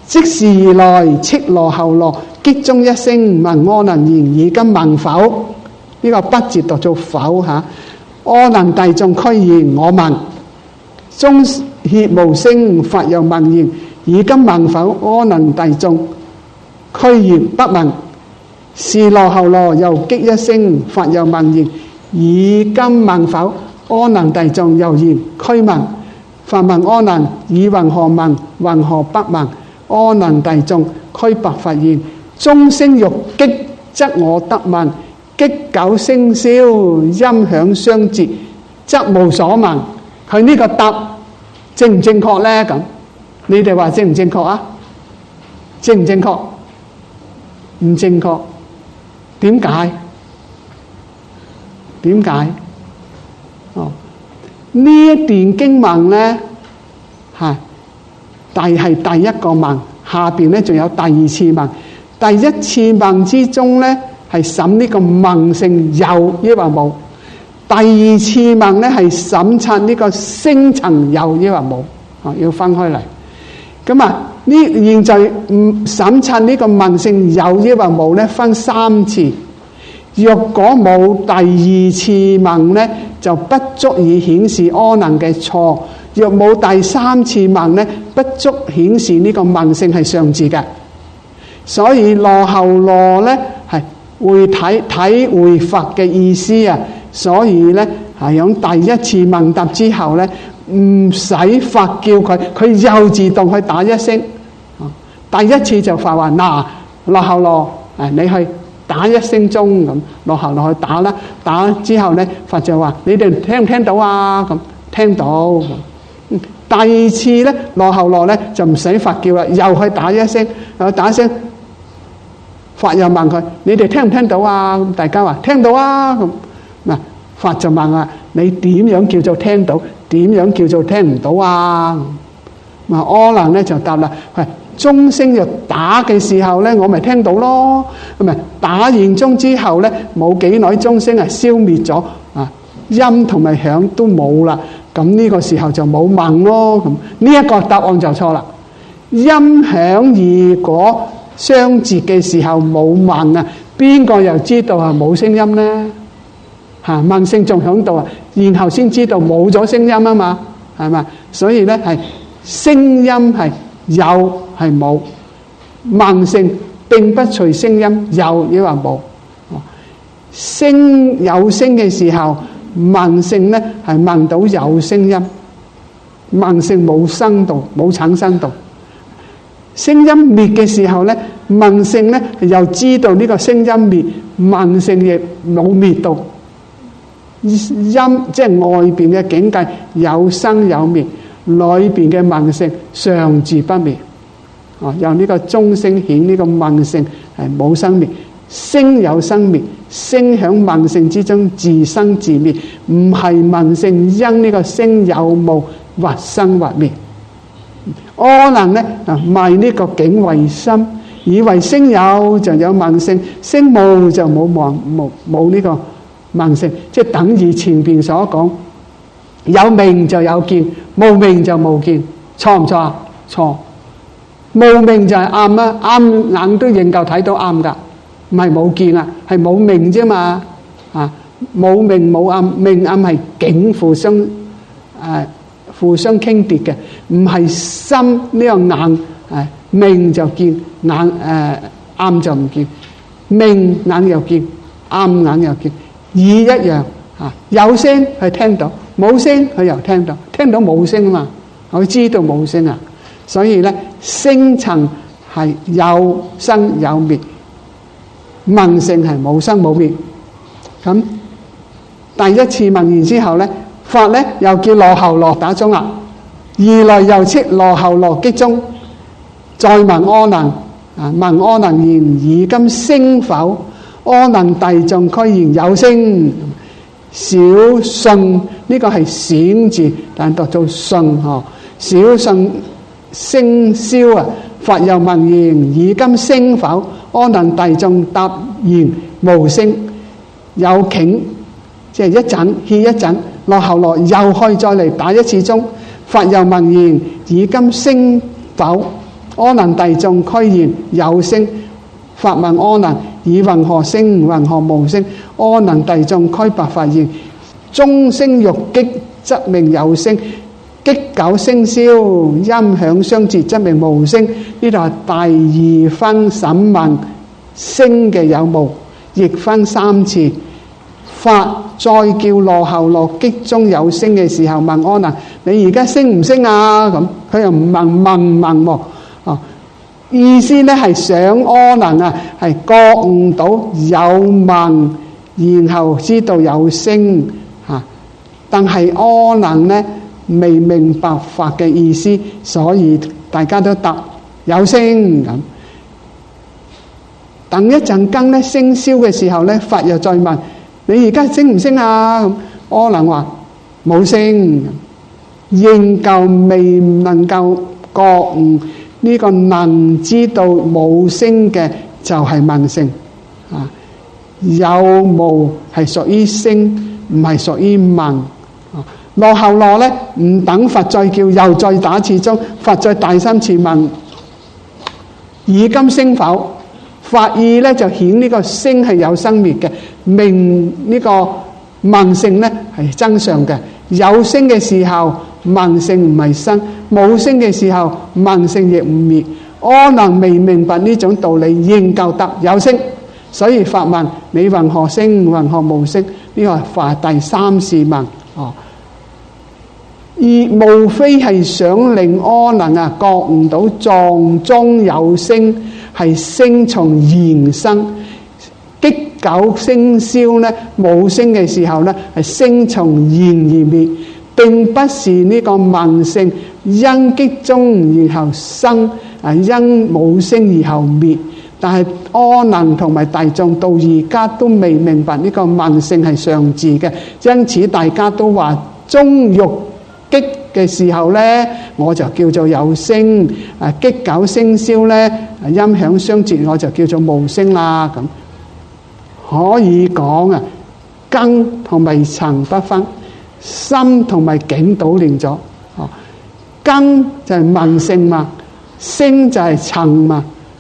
即時而來，叱羅睺羅，擊中一聲，問阿難言：爾今聞否？呢個不字讀做否嚇。阿難大眾俱言：我聞。中歇無聲，佛又問言：爾今聞否？阿難大眾俱言：不聞。是羅睺羅又擊一聲，佛又問言：爾今聞否？阿難大眾又言：俱聞。佛問阿難：爾云何聞？云何不聞？阿難大眾俱白佛言：鐘聲欲擊，則我得聞；擊久聲消，音響相接，則無所聞。佢呢個答正唔正確呢？咁你哋話正唔正確啊？正唔正確？唔正確。點解？點解？哦，呢一段經文呢，係第一個問，下邊咧仲有第二次問。第一次問之中咧係審呢個聞性有抑或冇，第二次問咧係審察呢個聲塵有抑或冇，要分開嚟。咁現在審察呢個聞性有抑或冇咧，分三次。若果冇第二次問咧，就不足以顯示阿難嘅錯。若冇第三次問咧，不足顯示呢個聞性係上智嘅。所以羅睺羅咧係會體會佛嘅意思啊。所以咧係響第一次問答之後咧，唔使佛叫佢，佢又自動去打一聲。第一次就佛話：嗱，羅睺羅，你去打一聲鐘咁。羅睺羅去打啦，打之後咧，佛就話：你哋聽唔聽到啊？咁聽到。第二次咧，羅睺羅咧就唔使佛叫啦，又去打一聲，打一聲，佛又問佢：你哋聽唔聽到啊？咁大家話聽到啊。咁嗱，佛就問啊：你點樣叫做聽到？點樣叫做聽唔到啊？阿難咧就答啦：係鐘聲就打嘅時候咧，我咪聽到咯。咁啊，打完鐘之後咧，冇幾耐鐘聲係消滅咗啊，音同埋響都冇啦。咁呢個時候就冇聞咯。咁呢一個答案就錯啦。音響如果相接嘅時候冇聞啊，邊個又知道係冇聲音呢？聞性仲響度啊，然後先知道冇咗聲音啊嘛，係嘛？所以咧係聲音係有係冇，聞性並不隨聲音有抑或冇。聲有聲嘅時候，聞性咧係聞到有聲音，聞性冇生度，冇產生度。聲音滅嘅時候咧，聞性咧又知道呢個聲音滅，聞性亦冇滅到。音即係外邊嘅境界有生有滅，裏邊嘅聞性常自不滅。由呢個鐘聲顯呢個聞性係冇生滅，聲有生滅，聲響聞性之中自生自滅，唔係聞性因呢個聲有無或生或滅。阿難咧迷呢個境為心，以為聲有就有聞性，聲無就冇呢個聞性，即係等於前邊所講，有明就有見，無明就無見，錯唔錯啊？錯。無明就係啱啊，啱眼都認夠睇到啱噶，唔係冇見啊，係冇明啫嘛。冇明冇暗，明暗係境互相傾疊嘅，唔係心呢個眼明就見，眼暗就唔見，明眼又見，暗眼又見。耳一樣有聲佢聽到，冇聲佢又聽到，聽到冇聲嘛，佢知道冇聲啊。所以咧，聲塵係有生有滅，聞性係冇生冇滅。咁第一次問完之後咧，佛咧又叫羅睺羅打鐘啦，二來又斥羅睺羅擊鐘，再問阿難問阿難言：爾今聲否？阿難大眾俱言有聲。小信呢個係閃字，但讀做信小信聲消啊！佛又問言：爾今聲否？阿難大眾答言無聲。有頃即係一陣歇一陣，羅睺羅又可以再嚟打一次鐘。佛又問言：爾今聲否？ 阿能弟眾俱言有聲，發問阿能：以云何聲？云何無聲？阿能弟眾俱白發言：鐘聲欲擊，則名有聲；擊久聲消，音響相接，則名無聲。呢度係第二分審問聲嘅有無，亦分三次。發再叫羅睺羅擊中有聲嘅時候，問阿能：你而家升唔升啊？咁佢又唔問喎。意思咧係想阿能啊，係覺悟到有問，然後知道有聲嚇。但係阿能咧未明白法嘅意思，所以大家都答有聲咁。等一陣間咧聲消嘅時候咧，法又再問：你而家升唔升啊？咁阿能話冇聲，仍舊未能夠覺悟。呢個能知道冇聲嘅就係問聲啊，有無係屬於聲，唔係屬於問。羅睺羅咧唔等佛再叫，又再打次鐘，佛再第三次問：以今聲否？法意咧就顯呢個聲係有生滅嘅，明呢個問聲咧係真相嘅。有聲嘅時候，問聲唔係生；冇聲嘅時候，問聲亦唔滅。阿能未明白呢種道理，仍舊答有聲。所以法問：你云何聲？云何無聲？呢個係法第三次問。而無非係想令阿能啊覺悟到藏中有聲，係聲從言生。擊久聲消咧，冇聲嘅時候咧，係聲從言而滅，並不是呢個問聲因擊中然後生，因冇聲而後滅。但係阿能同埋大眾到而家都未明白呢個問聲係上自嘅，因此大家都話鐘欲擊嘅時候咧，我就叫做有聲；擊久聲消咧，音響相接，我就叫做無聲啦。咁可以講啊，根同埋塵不分，心同埋境倒亂咗。根就係問聲嘛，聲就係塵嘛。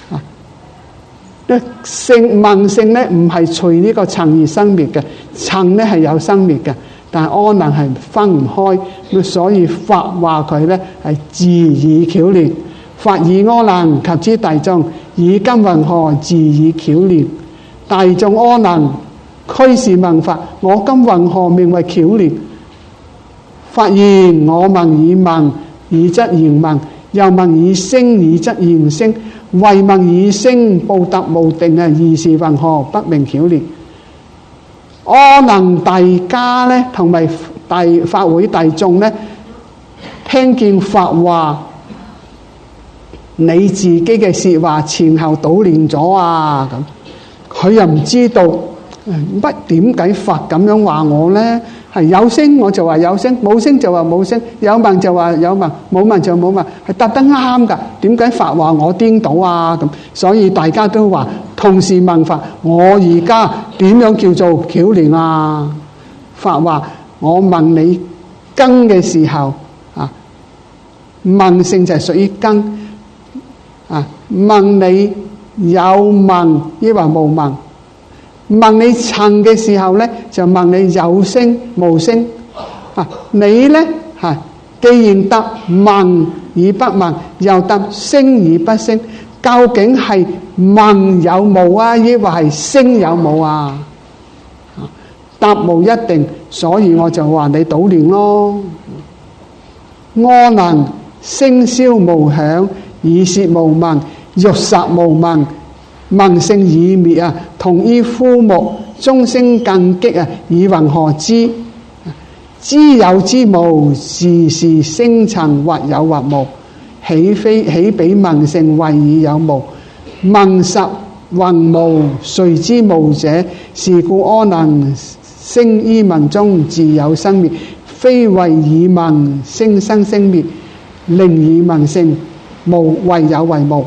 聲問聲咧唔係隨呢個塵而生滅嘅，塵咧係有生滅嘅，但係阿能係分唔開，咁所以法話佢咧係自以巧練。法以阿能及之大眾，以今云何自以巧練？大眾阿能俱是問法：我今云何名為巧練？法言：我問以問，以則言問；又問以聲，以則言聲。為問以聲，報答無定啊！二是云何不明巧練？阿能大家咧，同埋大法會大眾咧，聽見法話，你自己嘅說話前後倒亂咗啊！咁佢又唔知道乜點解法咁樣話我咧？係有聲我就話有聲，冇聲就話冇聲，有問就話有問，冇問就冇問，係答得啱噶。點解法話我顛倒啊？咁所以大家都話同時問法：我而家點樣叫做巧練啊？法話我問你根嘅時候啊，問聲就係屬於根啊。問你有問抑或無問？問你塵嘅時候咧，就問你有聲無聲啊！你咧係既然答問而不問，又答聲而不聲，究竟係問有冇啊，抑或係聲有冇啊？答無一定，所以我就話你倒亂咯。阿能聲消無響，以舌無聞，欲殺無聞。問聲已滅啊，同於枯木；鐘聲更激啊，以云何知？知有之無，時時聲塵或有或無，豈比問聲謂以有無？問實云無，誰知無者？是故阿能聲於問中自有生滅，非謂以問聲生聲滅，令以問聲無謂有為無。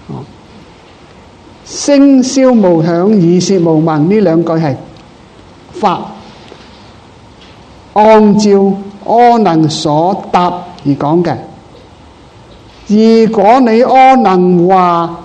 聲消無響，以舌無聞，呢兩句係法，按照阿能所答而講嘅。 如果你可能話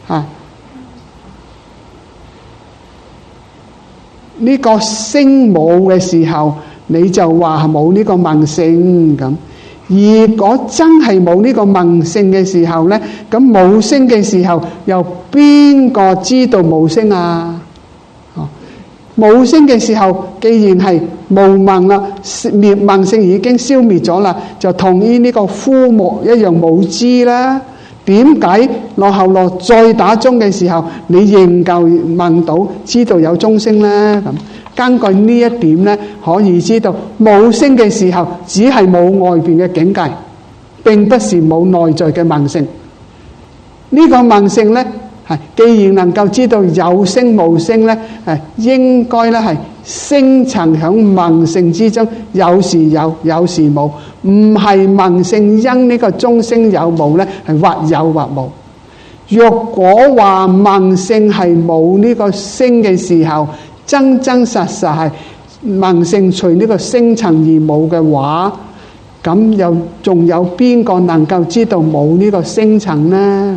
呢個聲冇嘅時候，你就話冇呢個萌性咁。如果真係冇呢個萌性嘅時候呢，咁冇聲嘅時候，又邊個知道冇聲啊？冇聲嘅時候，既然係無萌啦，萌性已經消滅咗啦，就同於呢個枯木一樣冇知啦。點解落後落再打鐘嘅時候，你仍舊問到知道有鐘聲呢？咁根據呢一點呢，可以知道冇聲嘅時候，只係冇外邊嘅境界，並不是冇內在嘅萌性。呢個萌性呢，既然能夠知道有聲無聲呢，應該呢係聲層響萌性之中，有時有，有時冇，唔係萌性因呢個鐘聲有冇呢，係或有或冇。若果話萌性係冇呢個聲嘅時候，真真實實係萌性除呢個聲層而冇嘅話，咁又仲有邊個能夠知道冇呢個聲層呢？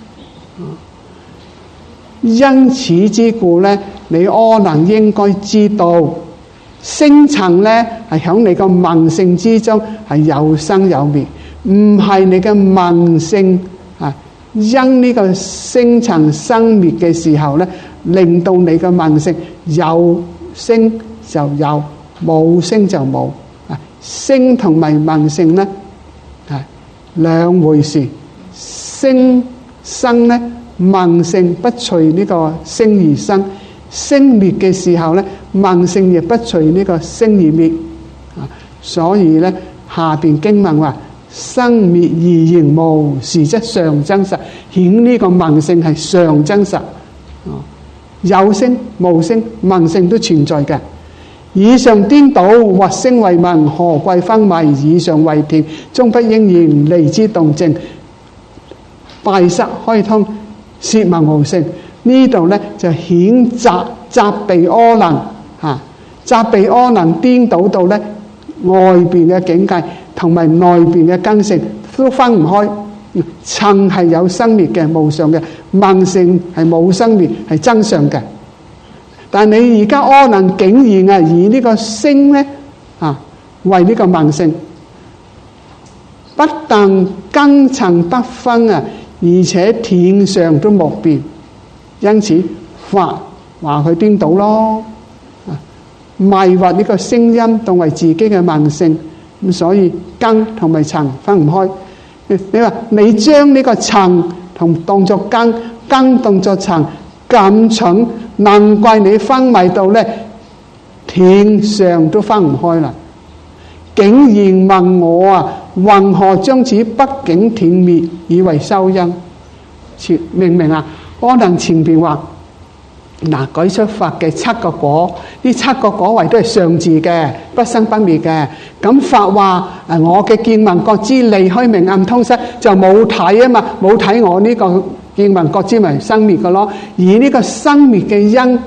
因此之故呢，你可能應該知道聲層呢係響你個萌性之中係有生有滅，唔係你嘅萌性因呢個聲層生滅嘅時候呢，令到你嘅萌性有聲就有，冇聲就冇。聲同埋萌性呢係兩回事。聲生呢，萌性不隨呢個聲而生；聲滅嘅時候呢，萌性亦不隨呢個聲而滅。所以呢，下邊經文話：生滅而形無，是則常真實。顯呢個萌性係常真實。有聲無聲，萌性都存在嘅。以上顛倒，或聲為萌，何貴昏迷？以上為田，終不應然。離之動靜，閉塞開通，舌萌無性。呢度呢就顯責備阿能責備阿能顛倒到呢外邊嘅境界同埋內邊嘅根性都分唔開。層係有生滅嘅無常嘅，萌性係冇生滅，係真相嘅。但你而家阿能竟然以呢個聲呢為呢個萌性，不但根層不分而且田上都莫辨。因此法話佢顛倒咯，迷惑呢個聲音當為自己嘅萌性，咁所以根同埋層分唔開。你話你將呢個層同當作根，根當作層，咁蠢，難怪你昏迷到呢天上都分唔開啦。竟然問我云何將此畢竟斷滅以為修因？明唔明啊？可能前邊話舉出法嘅七個果，呢七個果位都係常住嘅，不生不滅嘅。咁法話我嘅見聞覺知離開明暗通失就冇睇啊嘛，冇睇我呢個見聞覺知咪生滅嘅咯。而呢個生滅嘅因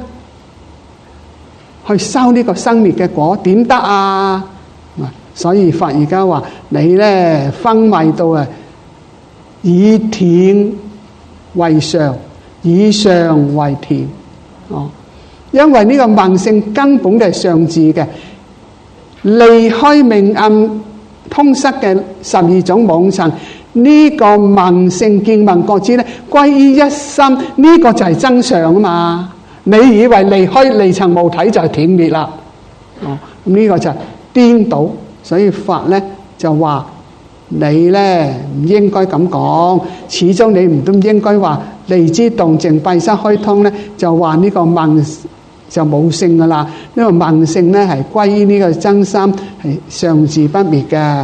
去修呢個生滅嘅果點得啊？所以法而家話你呢昏迷到以田為常，以常為田。因為呢個萌性根本就係常住嘅，離開明暗通失嘅12種妄塵，呢個萌性見聞覺知呢歸於一心，呢個就係真相啊嘛。你以為離開離塵無體就係斷滅啦？呢個就係顛倒。所以法呢就話你呢唔應該咁講，始終你唔都應該話離之動靜閉塞開通呢，就話呢個萌就冇性噶啦。呢個萌性呢係歸於呢個真心，係常住不滅嘅。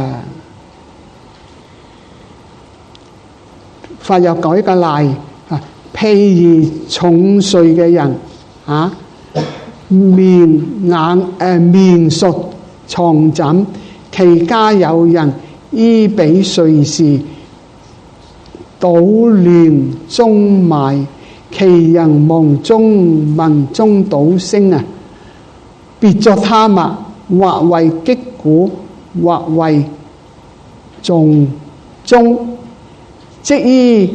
法又舉個例，譬如重睡嘅人面熟床枕，其家有人依彼睡時，搗亂中埋，其人夢中聞中倒聲別作他物，或為擊鼓，或為誦鐘， 即於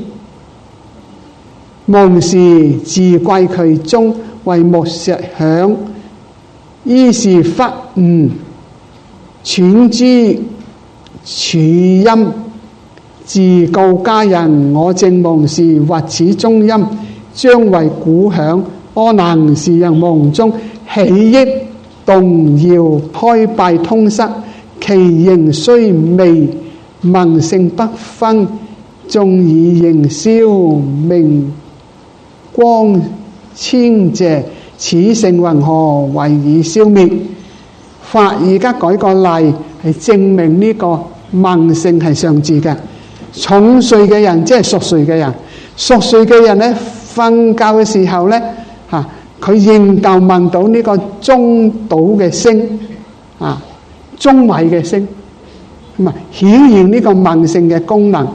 蒙氏自貴其中為木石響，於是忽悟揣之處音，自告家人：我正蒙氏或此中音，將為鼓響。阿能是人蒙中起益動搖，開閉通塞，其形雖微，萌性不分，縱以形銷，明光清謝，此性云何為以消滅？法而家舉個例，係證明呢個萌性係上智嘅。重睡嘅人即係熟睡嘅人，熟睡嘅人咧瞓覺嘅時候咧佢仍舊聞到呢個中島嘅聲中位嘅聲，咁啊顯現呢個萌性嘅功能。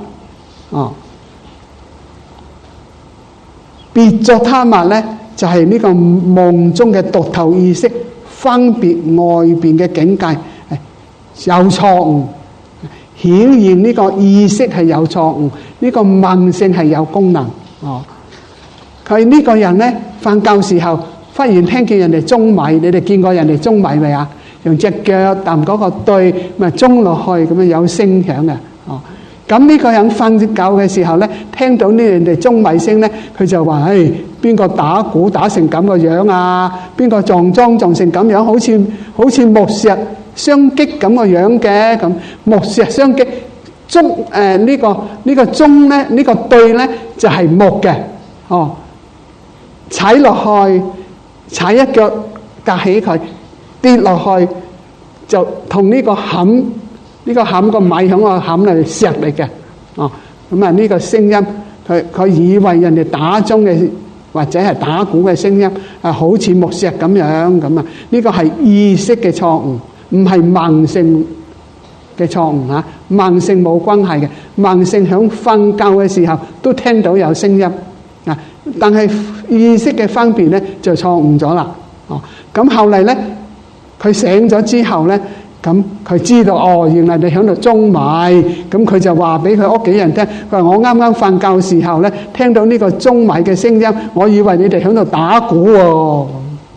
別作他物咧，就係呢個夢中嘅獨頭意識，分別外邊嘅境界有錯誤，顯現呢個意識係有錯誤，呢個萌性係有功能。佢呢個人咧瞓覺時候，忽然聽見人哋舂米，你哋見過人哋舂米未啊？用隻腳揼嗰個堆，咪舂落去咁樣有聲響嘅。咁呢個人瞓覺嘅時候咧，聽到呢人哋舂米聲咧，佢就話：邊個打鼓打成咁個樣啊？邊個撞樁撞成咁樣？好似木石相擊咁個樣嘅。咁木石相擊，呢個鐘咧，呢個對咧就係木嘅。踩落去，踩一腳夾起佢，跌落去就同呢個冚。呢個冚個米響個冚嚟石嚟嘅。咁啊呢個聲音，佢以為人哋打鐘嘅或者係打鼓嘅聲音好似木石咁樣咁啊。呢個係意識嘅錯誤，唔係萌性嘅錯誤嚇。萌性冇關係嘅，萌性響瞓覺嘅時候都聽到有聲音但係意識嘅分別咧就錯誤咗啦。咁後嚟咧佢醒咗之後咧。咁佢知道原來你喺度舂米，咁佢就話俾佢屋企人聽，佢話我啱啱瞓覺時候咧，聽到呢個舂米嘅聲音，我以為你哋喺度打鼓喎。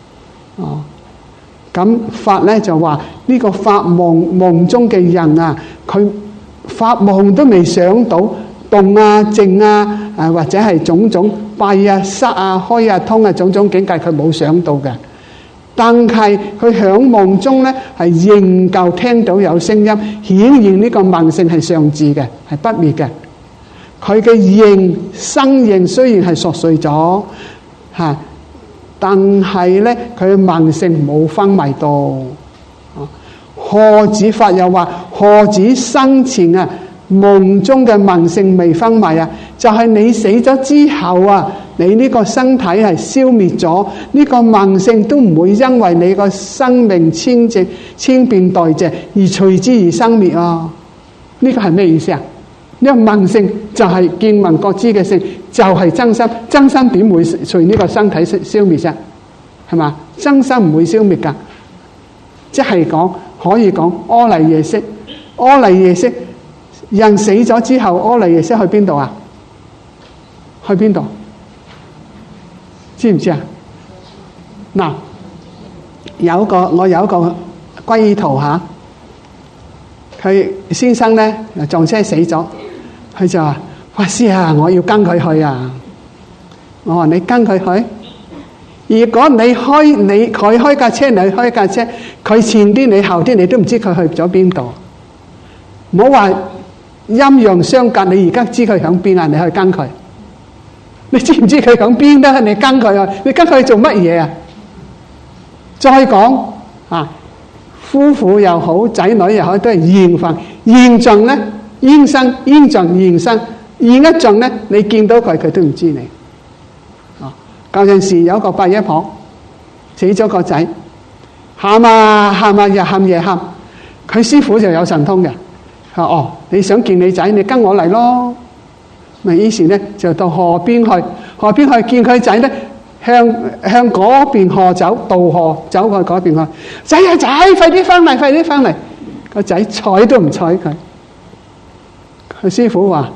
咁法咧就話呢個發夢中嘅人啊，佢發夢都未想到動啊靜啊，或者係種種閉啊塞啊開啊通啊種種境界，佢冇想到嘅。但係佢響夢中咧，係仍舊聽到有聲音，顯現呢個萌性係上智嘅，係不滅嘅。佢嘅生形雖然係熟睡咗，但係咧佢嘅萌性冇昏迷到。何止法又話，何止生前夢中嘅萌性未昏迷就係你死咗之後你呢個身體係消滅咗，呢個萌性都唔會因為你個生命千變代謝而隨之而生滅呢個係咩意思啊？呢個萌性就係見聞覺知嘅性，就係真心。真心點會隨呢個身體消滅啫？係嘛？真心唔會消滅噶，即係講可以講阿賴耶識。阿賴耶識人死咗之後，阿賴耶識去邊度啊？去邊度？知唔知啊？嗱，我有一個歸依徒佢先生咧撞車死咗，佢就話：法師啊，我要跟佢去啊！我話你跟佢去，如果佢開架車，你開架車，佢前啲你後啲，你都唔知佢去咗邊度。唔好話陰陽相隔，你而家知佢響邊啊？你去跟佢。你知唔知佢響邊咧？你跟佢你跟佢做乜嘢啊？再講夫婦又好，仔女又好，都係現份現象咧，現身現象現身現一象咧，你見到佢都唔知你。舊陣時有一個伯爺婆死咗個仔，喊日喊夜喊，佢師傅就有神通嘅，佢話你想見你仔，你跟我嚟咯。咪於是咧就到河邊去見佢仔咧，向嗰邊河走，渡河走去嗰邊去。仔，快啲翻嚟！個仔睬都唔睬佢。佢師傅話：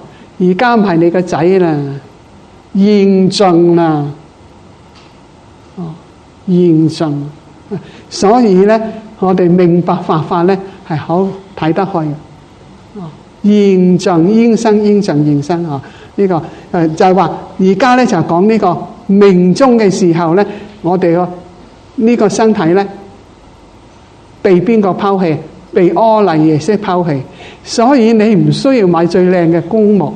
而家唔係你個仔啦，現盡啦，現盡。所以咧，我哋明白法咧係好睇得開嘅。現盡應生，應盡現生啊！呢個就係話，而家咧就講呢個命終嘅時候咧，我哋個呢個身體咧被邊個拋棄？被阿賴耶識拋棄。所以你唔需要買最靚嘅棺木，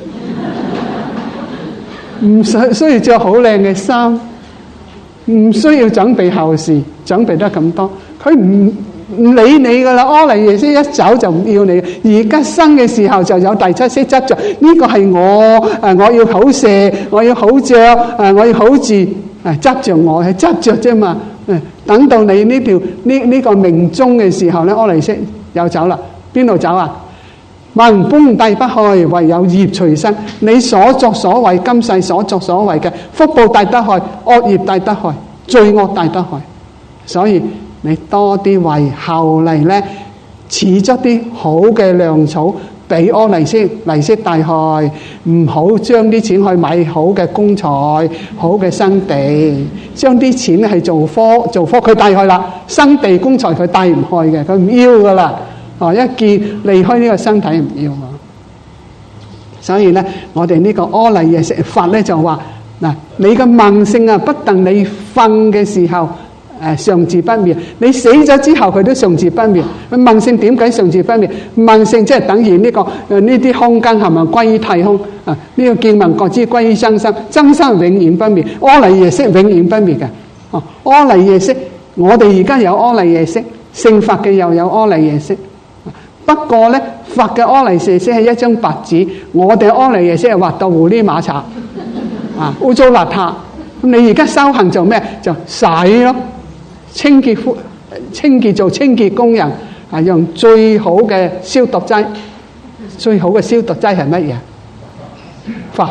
唔需要着好靚嘅衫，唔需要準備後事，準備得咁多，佢唔理你噶啦。阿賴耶識一走就唔要你。而家生嘅時候就有第七識執着，呢個係我要好射，我要好着，我要好住，執着我係執着啫嘛。等到你呢條呢個命終嘅時候咧，阿賴耶識又走啦。邊度走啊？文本遞不去，唯有業隨身。你所作所為，今世所作所為嘅福報遞得去，惡業遞得去，罪惡遞得去。所以你多啲為後嚟咧，賜咗啲好嘅糧草俾阿賴耶識帶去，唔好將啲錢去買好嘅工材、好嘅生地，將啲錢係做科，佢帶去啦。生地工材佢帶唔去嘅，佢唔要噶啦。一見離開呢個身體唔要啊。所以咧，我哋呢個阿賴耶識法咧就話嗱，你嘅夢性啊，不但你瞓嘅時候常自不滅，你死咗之後佢都常自不滅。夢性點解常自不滅？夢性即係等於呢啲空間係咪歸於太空啊？呢個見聞覺知歸於真心，真心永遠不滅，阿賴耶識永遠不滅嘅。阿賴耶識，我哋而家有阿賴耶識，聖法嘅又有阿賴耶識。不過咧，佛嘅阿賴耶識係一張白紙，我哋阿賴耶識係畫到狐狸馬賊污糟邋遢。咁你而家修行做咩？就洗咯，清潔做清潔工人，用最好嘅消毒劑。最好嘅消毒劑係乜嘢？佛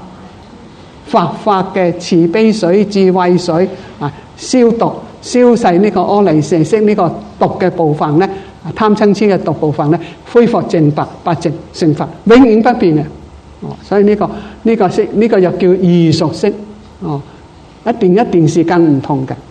法嘅慈悲水、智慧水消毒消逝呢個阿賴耶識呢個毒嘅部分咧。貪嗔癡嘅毒部分咧，恢復淨白，白淨成佛，永遠不變嘅。所以呢個識，呢個又叫異熟識。一段時間唔同嘅。